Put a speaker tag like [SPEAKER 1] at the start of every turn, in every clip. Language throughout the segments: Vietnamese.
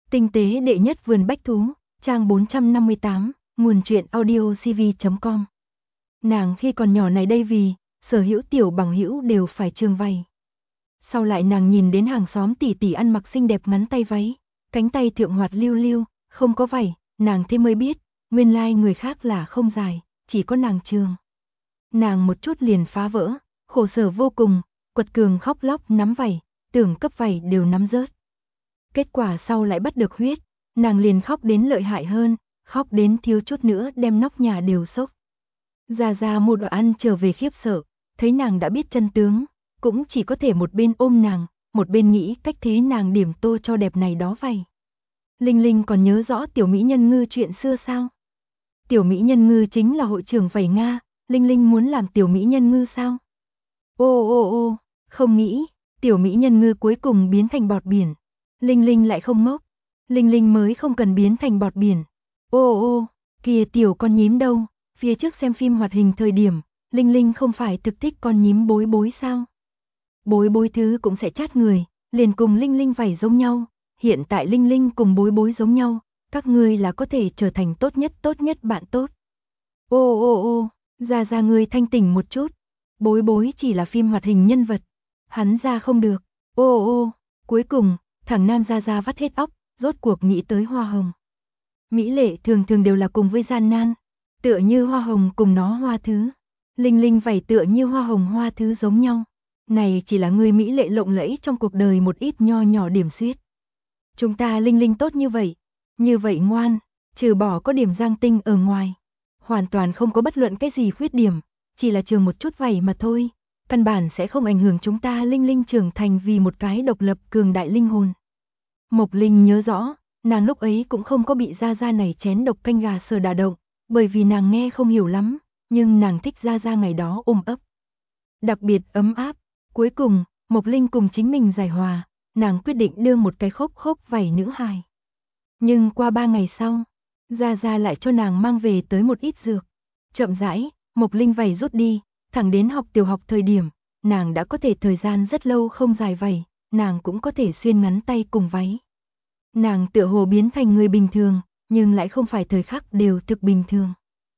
[SPEAKER 1] Tinh tế đệ nhất vườn bách thú, trang 458, nguồn truyện audiocv.com. Nàng khi còn nhỏ này đây vì sở hữu tiểu bằng hữu đều phải trương vầy. Sau lại nàng nhìn đến hàng xóm tỷ tỷ ăn mặc xinh đẹp ngắn tay váy, cánh tay thượng hoạt lưu lưu, không có vảy, nàng thế mới biết, nguyên lai người khác là không dài, chỉ có nàng trương. Nàng một chút liền phá vỡ, khổ sở vô cùng, quật cường khóc lóc nắm vảy, tưởng cấp vảy đều nắm rớt. Kết quả sau lại bắt được huyết, nàng liền khóc đến lợi hại hơn, khóc đến thiếu chút nữa đem nóc nhà đều sốc. Gia Gia mua đồ ăn trở về khiếp sợ, thấy nàng đã biết chân tướng, cũng chỉ có thể một bên ôm nàng, một bên nghĩ cách thế nàng điểm tô cho đẹp này đó vầy. Linh Linh còn nhớ rõ tiểu mỹ nhân ngư chuyện xưa sao? Tiểu mỹ nhân ngư chính là hội trưởng vảy Nga, Linh Linh muốn làm tiểu mỹ nhân ngư sao? Ô, không nghĩ, tiểu mỹ nhân ngư cuối cùng biến thành bọt biển. Linh Linh lại không ngốc, Linh Linh mới không cần biến thành bọt biển. Ô, kìa tiểu con nhím đâu, phía trước xem phim hoạt hình thời điểm, Linh Linh không phải thực thích con nhím Bối Bối sao? Bối Bối thứ cũng sẽ chát người, liền cùng Linh Linh vảy giống nhau, hiện tại Linh Linh cùng Bối Bối giống nhau, các ngươi là có thể trở thành tốt nhất bạn tốt. Ô, Gia Gia ngươi thanh tỉnh một chút, Bối Bối chỉ là phim hoạt hình nhân vật, hắn ra không được. Ô, cuối cùng, thằng Nam Gia Gia vắt hết óc, rốt cuộc nghĩ tới hoa hồng. Mỹ lệ thường thường đều là cùng với gian nan, tựa như hoa hồng cùng nó hoa thứ. Linh Linh vảy tựa như hoa hồng hoa thứ giống nhau. Này chỉ là người mỹ lệ lộng lẫy trong cuộc đời một ít nho nhỏ điểm xuyết. Chúng ta Linh Linh tốt như vậy ngoan, trừ bỏ có điểm giang tinh ở ngoài, hoàn toàn không có bất luận cái gì khuyết điểm, chỉ là trường một chút vảy mà thôi, căn bản sẽ không ảnh hưởng chúng ta Linh Linh trưởng thành vì một cái độc lập cường đại linh hồn. Mộc Linh nhớ rõ, nàng lúc ấy cũng không có bị Gia Gia này chén độc canh gà sờ đả động, bởi vì nàng nghe không hiểu lắm, nhưng nàng thích Gia Gia ngày đó ôm ấp. Đặc biệt ấm áp, cuối cùng, Mộc Linh cùng chính mình giải hòa, nàng quyết định đưa một cái khốc vảy nữ hài. Nhưng qua 3 ngày sau, Gia Gia lại cho nàng mang về tới một ít dược. Chậm rãi, Mộc Linh vảy rút đi, thẳng đến học tiểu học thời điểm, nàng đã có thể thời gian rất lâu không dài vảy, nàng cũng có thể xuyên ngắn tay cùng váy. Nàng tựa hồ biến thành người bình thường, nhưng lại không phải thời khắc đều thực bình thường.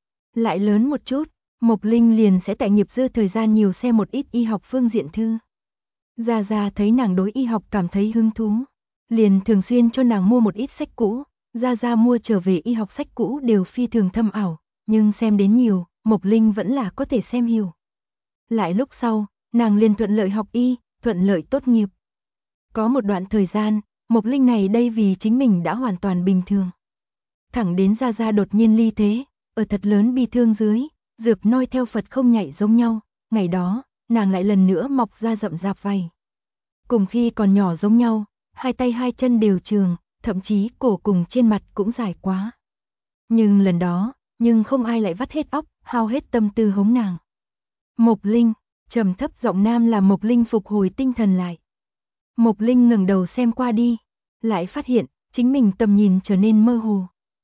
[SPEAKER 1] Lại lớn một chút, Mộc Linh liền sẽ tại nghiệp dư thời gian nhiều xem một ít y học phương diện thư. Gia Gia thấy nàng đối y học cảm thấy hứng thú, liền thường xuyên cho nàng mua một ít sách cũ. Gia Gia mua trở về y học sách cũ đều phi thường thâm ảo, nhưng xem đến nhiều, Mộc Linh vẫn là có thể xem hiểu. Lại lúc sau, nàng liền thuận lợi học y, thuận lợi tốt nghiệp. Có một đoạn thời gian, Mộc Linh này đây vì chính mình đã hoàn toàn bình thường. Thẳng đến Gia Gia đột nhiên ly thế, ở thật lớn bi thương dưới, dược noi theo Phật không nhảy giống nhau, ngày đó, nàng lại lần nữa mọc ra rậm rạp vảy. Cùng khi còn nhỏ giống nhau, hai tay hai chân đều trường, thậm chí cổ cùng trên mặt cũng dài quá. Nhưng lần đó, không ai lại vắt hết óc, hao hết tâm tư hống nàng. Mộc Linh, trầm thấp giọng nam làm Mộc Linh phục hồi tinh thần lại. Mộc Linh ngẩng đầu xem qua đi, lại phát hiện chính mình tầm nhìn trở nên mơ hồ.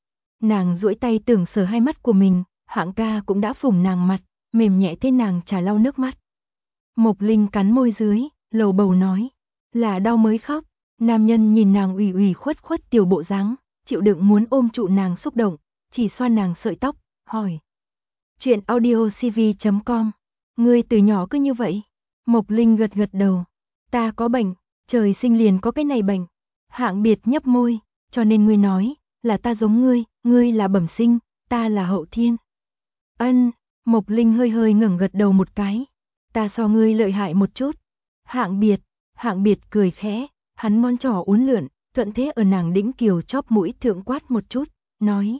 [SPEAKER 1] Nàng duỗi tay tưởng sờ hai mắt của mình, Hạng ca cũng đã phủng nàng mặt, mềm nhẹ thế nàng trà lau nước mắt. Mộc Linh cắn môi dưới, lầu bầu nói, là đau mới khóc. Nam nhân nhìn nàng ủy khuất tiểu bộ dáng, chịu đựng muốn ôm trụ nàng xúc động, chỉ xoa nàng sợi tóc, hỏi. Chuyện audiocv.com, ngươi từ nhỏ cứ như vậy? Mộc Linh gật đầu, ta có bệnh, trời sinh liền có cái này bệnh. Hạng biệt nhấp môi, cho nên ngươi nói, là ta giống ngươi là bẩm sinh, ta là hậu thiên. Ân, Mộc Linh hơi ngẩng gật đầu một cái, ta so ngươi lợi hại một chút. Hạng biệt cười khẽ, hắn ngón trỏ uốn lượn, thuận thế ở nàng đĩnh kiều chóp mũi thượng quát một chút, nói.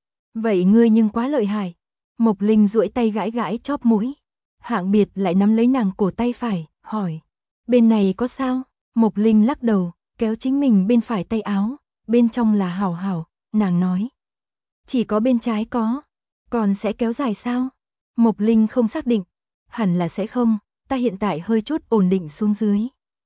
[SPEAKER 1] Vậy ngươi nhưng quá lợi hại. Mộc Linh duỗi tay gãi chóp mũi. Hạng biệt lại nắm lấy nàng cổ tay phải, hỏi. Bên này có sao? Mộc Linh lắc đầu, kéo chính mình bên phải tay áo, bên trong là hảo, nàng nói. Chỉ có bên trái có, còn sẽ kéo dài sao? Mộc Linh không xác định, hẳn là sẽ không, ta hiện tại hơi chút ổn định xuống dưới.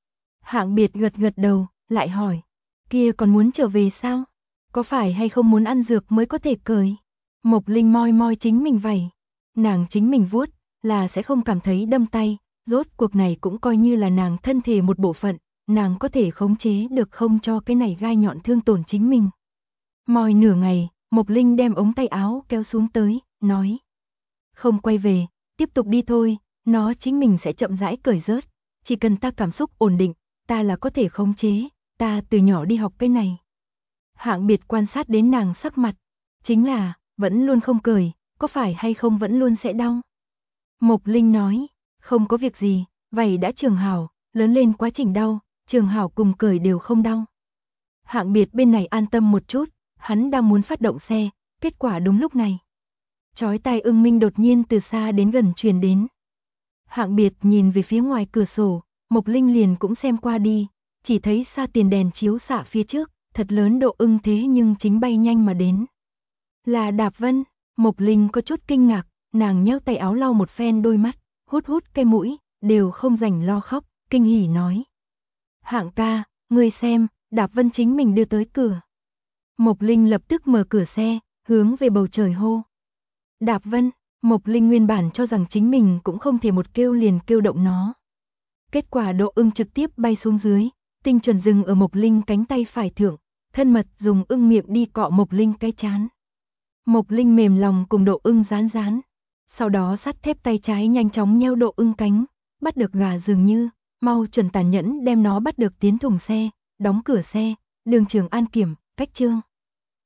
[SPEAKER 1] Hạng biệt gật đầu, lại hỏi, kia còn muốn trở về sao? Có phải hay không muốn ăn dược mới có thể cởi? Mộc Linh moi chính mình vảy, nàng chính mình vuốt, là sẽ không cảm thấy đâm tay, rốt cuộc này cũng coi như là nàng thân thể một bộ phận, nàng có thể khống chế được không cho cái này gai nhọn thương tổn chính mình. Moi nửa ngày, Mộc Linh đem ống tay áo kéo xuống tới, nói. Không quay về, tiếp tục đi thôi, nó chính mình sẽ chậm rãi cởi rớt. Chỉ cần ta cảm xúc ổn định, ta là có thể khống chế, ta từ nhỏ đi học cái này. Hạng Biệt quan sát đến nàng sắc mặt, chính là, vẫn luôn không cởi, có phải hay không vẫn luôn sẽ đau. Mộc Linh nói, không có việc gì, vậy đã trường hảo, lớn lên quá trình đau, trường hảo cùng cởi đều không đau. Hạng Biệt bên này an tâm một chút, hắn đang muốn phát động xe, kết quả đúng lúc này. Chói tai ưng minh đột nhiên từ xa đến gần truyền đến. Hạng Biệt nhìn về phía ngoài cửa sổ, Mộc Linh liền cũng xem qua đi, chỉ thấy xa tiền đèn chiếu xạ phía trước, thật lớn độ ưng thế nhưng chính bay nhanh mà đến. Là Đạp Vân, Mộc Linh có chút kinh ngạc, nàng nhéo tay áo lau một phen đôi mắt, hút hút cái mũi, đều không rảnh lo khóc, kinh hỉ nói. Hạng ca, ngươi xem, Đạp Vân chính mình đưa tới cửa. Mộc Linh lập tức mở cửa xe, hướng về bầu trời hô. Đạp Vân, Mộc Linh nguyên bản cho rằng chính mình cũng không thể một kêu liền kêu động nó. Kết quả độ ưng trực tiếp bay xuống dưới, tinh chuẩn dừng ở Mộc Linh cánh tay phải thượng, thân mật dùng ưng miệng đi cọ Mộc Linh cái trán. Mộc Linh mềm lòng cùng độ ưng rán rán, sau đó sắt thép tay trái nhanh chóng nheo độ ưng cánh, bắt được gà dường như, mau chuẩn tàn nhẫn đem nó bắt được tiến thùng xe, đóng cửa xe, đường Trường An kiểm, cách trương.